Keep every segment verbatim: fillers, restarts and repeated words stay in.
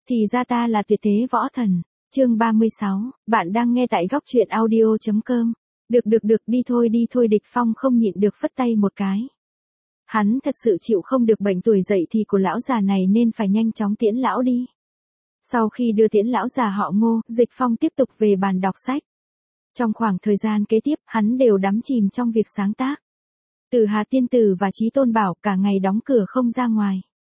Thì ra ta là tuyệt thế võ thần. Chương ba mươi sáu, bạn đang nghe tại góc truyện audio.com. Được được được, đi thôi đi thôi. Địch Phong không nhịn được phất tay một cái. Hắn thật sự chịu không được bệnh tuổi dậy thì của lão già này nên phải nhanh chóng tiễn lão đi. Sau khi đưa tiễn lão già họ Ngô, Dịch Phong tiếp tục về bàn đọc sách. Trong khoảng thời gian kế tiếp, hắn đều đắm chìm trong việc sáng tác. Từ Hà Tiên Tử và Chí Tôn Bảo cả ngày đóng cửa không ra ngoài.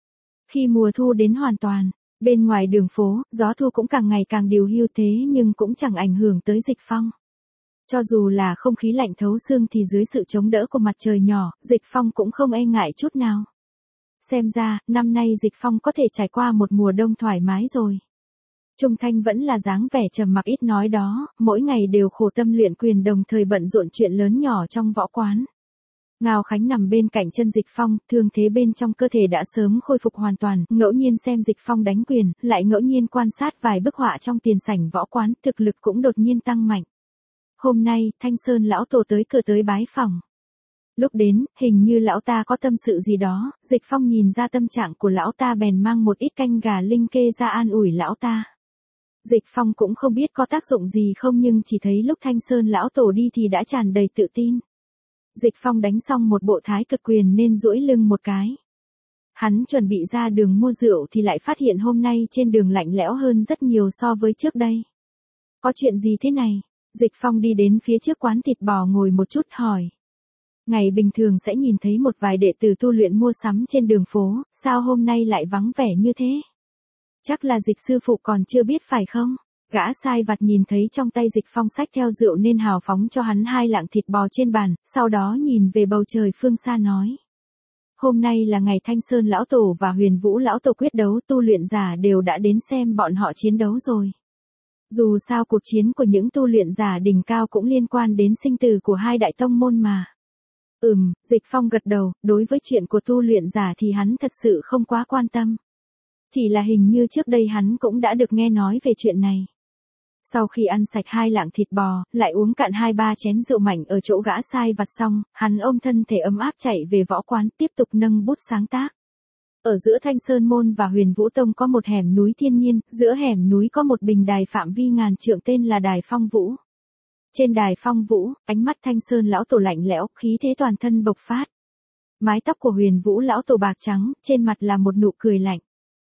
Khi mùa thu đến hoàn toàn, bên ngoài đường phố, gió thu cũng càng ngày càng điều hiu thế nhưng cũng chẳng ảnh hưởng tới Dịch Phong. Cho dù là không khí lạnh thấu xương thì dưới sự chống đỡ của mặt trời nhỏ, Dịch Phong cũng không e ngại chút nào. Xem ra, năm nay Dịch Phong có thể trải qua một mùa đông thoải mái rồi. Trung Thanh vẫn là dáng vẻ trầm mặc ít nói đó, mỗi ngày đều khổ tâm luyện quyền đồng thời bận rộn chuyện lớn nhỏ trong võ quán. Ngao Khánh nằm bên cạnh chân Dịch Phong, thương thế bên trong cơ thể đã sớm khôi phục hoàn toàn, ngẫu nhiên xem Dịch Phong đánh quyền, lại ngẫu nhiên quan sát vài bức họa trong tiền sảnh võ quán, thực lực cũng đột nhiên tăng mạnh. Hôm nay, Thanh Sơn lão tổ tới cửa tới bái phỏng. Lúc đến, hình như lão ta có tâm sự gì đó, Dịch Phong nhìn ra tâm trạng của lão ta bèn mang một ít canh gà linh kê ra an ủi lão ta. Dịch Phong cũng không biết có tác dụng gì không nhưng chỉ thấy lúc Thanh Sơn lão tổ đi thì đã tràn đầy tự tin. Dịch Phong đánh xong một bộ thái cực quyền nên duỗi lưng một cái. Hắn chuẩn bị ra đường mua rượu thì lại phát hiện hôm nay trên đường lạnh lẽo hơn rất nhiều so với trước đây. Có chuyện gì thế này? Dịch Phong đi đến phía trước quán thịt bò ngồi một chút hỏi. Ngày bình thường sẽ nhìn thấy một vài đệ tử tu luyện mua sắm trên đường phố, sao hôm nay lại vắng vẻ như thế? Chắc là Dịch sư phụ còn chưa biết phải không? Gã sai vặt nhìn thấy trong tay Dịch Phong xách theo rượu nên hào phóng cho hắn hai lạng thịt bò trên bàn, sau đó nhìn về bầu trời phương xa nói. Hôm nay là ngày Thanh Sơn lão tổ và Huyền Vũ lão tổ quyết đấu, tu luyện giả đều đã đến xem bọn họ chiến đấu rồi. Dù sao cuộc chiến của những tu luyện giả đỉnh cao cũng liên quan đến sinh tử của hai đại tông môn mà. Ừm, Dịch Phong gật đầu, đối với chuyện của tu luyện giả thì hắn thật sự không quá quan tâm. Chỉ là hình như trước đây hắn cũng đã được nghe nói về chuyện này. Sau khi ăn sạch hai lạng thịt bò, lại uống cạn hai ba chén rượu mảnh ở chỗ gã sai vặt xong, hắn ôm thân thể ấm áp chạy về võ quán tiếp tục nâng bút sáng tác. Ở giữa Thanh Sơn Môn và Huyền Vũ Tông có một hẻm núi thiên nhiên, giữa hẻm núi có một bình đài phạm vi ngàn trượng tên là Đài Phong Vũ. Trên Đài Phong Vũ, ánh mắt Thanh Sơn lão tổ lạnh lẽo, khí thế toàn thân bộc phát. Mái tóc của Huyền Vũ lão tổ bạc trắng, trên mặt là một nụ cười lạnh.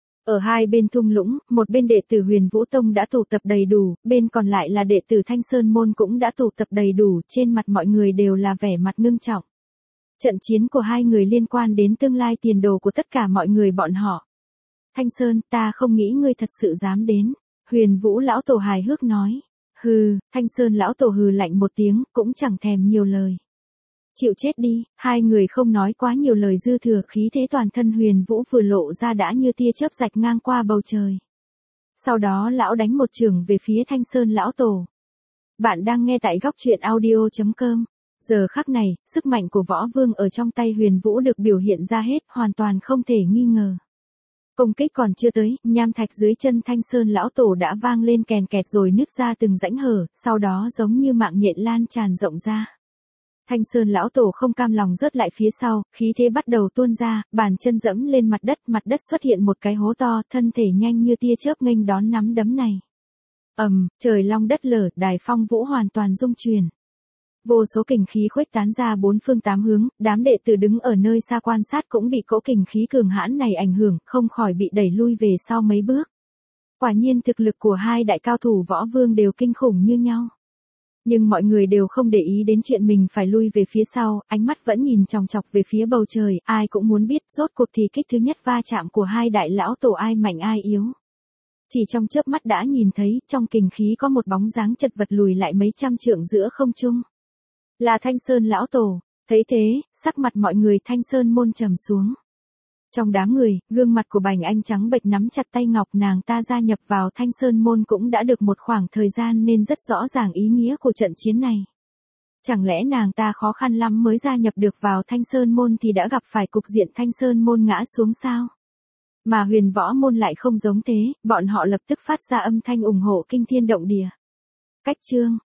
Ở hai bên thung lũng, một bên đệ tử Huyền Vũ Tông đã tụ tập đầy đủ, bên còn lại là đệ tử Thanh Sơn Môn cũng đã tụ tập đầy đủ, trên mặt mọi người đều là vẻ mặt ngưng trọng. Trận chiến của hai người liên quan đến tương lai tiền đồ của tất cả mọi người bọn họ. Thanh Sơn, ta không nghĩ ngươi thật sự dám đến. Huyền Vũ lão tổ hài hước nói. Hừ, Thanh Sơn lão tổ hừ lạnh một tiếng, cũng chẳng thèm nhiều lời. Chịu chết đi, hai người không nói quá nhiều lời dư thừa, khí thế toàn thân Huyền Vũ vừa lộ ra đã như tia chớp rạch ngang qua bầu trời. Sau đó lão đánh một chưởng về phía Thanh Sơn lão tổ. Bạn đang nghe tại góc truyện audio.com. Giờ khắc này, sức mạnh của võ vương ở trong tay Huyền Vũ được biểu hiện ra hết, hoàn toàn không thể nghi ngờ. Công kích còn chưa tới, nham thạch dưới chân Thanh Sơn lão tổ đã vang lên kèn kẹt rồi nứt ra từng rãnh hở, sau đó giống như mạng nhện lan tràn rộng ra. Thanh Sơn lão tổ không cam lòng rớt lại phía sau, khí thế bắt đầu tuôn ra, bàn chân dẫm lên mặt đất, mặt đất xuất hiện một cái hố to, thân thể nhanh như tia chớp nghênh đón nắm đấm này. Ầm, um, trời long đất lở, Đài Phong Vũ hoàn toàn rung chuyển. Vô số kình khí khuếch tán ra bốn phương tám hướng, đám đệ tử đứng ở nơi xa quan sát cũng bị cỗ kình khí cường hãn này ảnh hưởng, không khỏi bị đẩy lui về sau mấy bước. Quả nhiên thực lực của hai đại cao thủ võ vương đều kinh khủng như nhau. Nhưng mọi người đều không để ý đến chuyện mình phải lui về phía sau, ánh mắt vẫn nhìn chòng chọc về phía bầu trời, ai cũng muốn biết rốt cuộc thì kích thứ nhất va chạm của hai đại lão tổ ai mạnh ai yếu. Chỉ trong chớp mắt đã nhìn thấy, trong kình khí có một bóng dáng chật vật lùi lại mấy trăm trượng giữa không trung. Là Thanh Sơn lão tổ. Thấy thế, sắc mặt mọi người Thanh Sơn Môn trầm xuống. Trong đám người, gương mặt của Bành Anh trắng bệch nắm chặt tay ngọc, nàng ta gia nhập vào Thanh Sơn Môn cũng đã được một khoảng thời gian nên rất rõ ràng ý nghĩa của trận chiến này. Chẳng lẽ nàng ta khó khăn lắm mới gia nhập được vào Thanh Sơn Môn thì đã gặp phải cục diện Thanh Sơn Môn ngã xuống sao? Mà Huyền Võ Môn lại không giống thế, bọn họ lập tức phát ra âm thanh ủng hộ kinh thiên động địa. Cách chương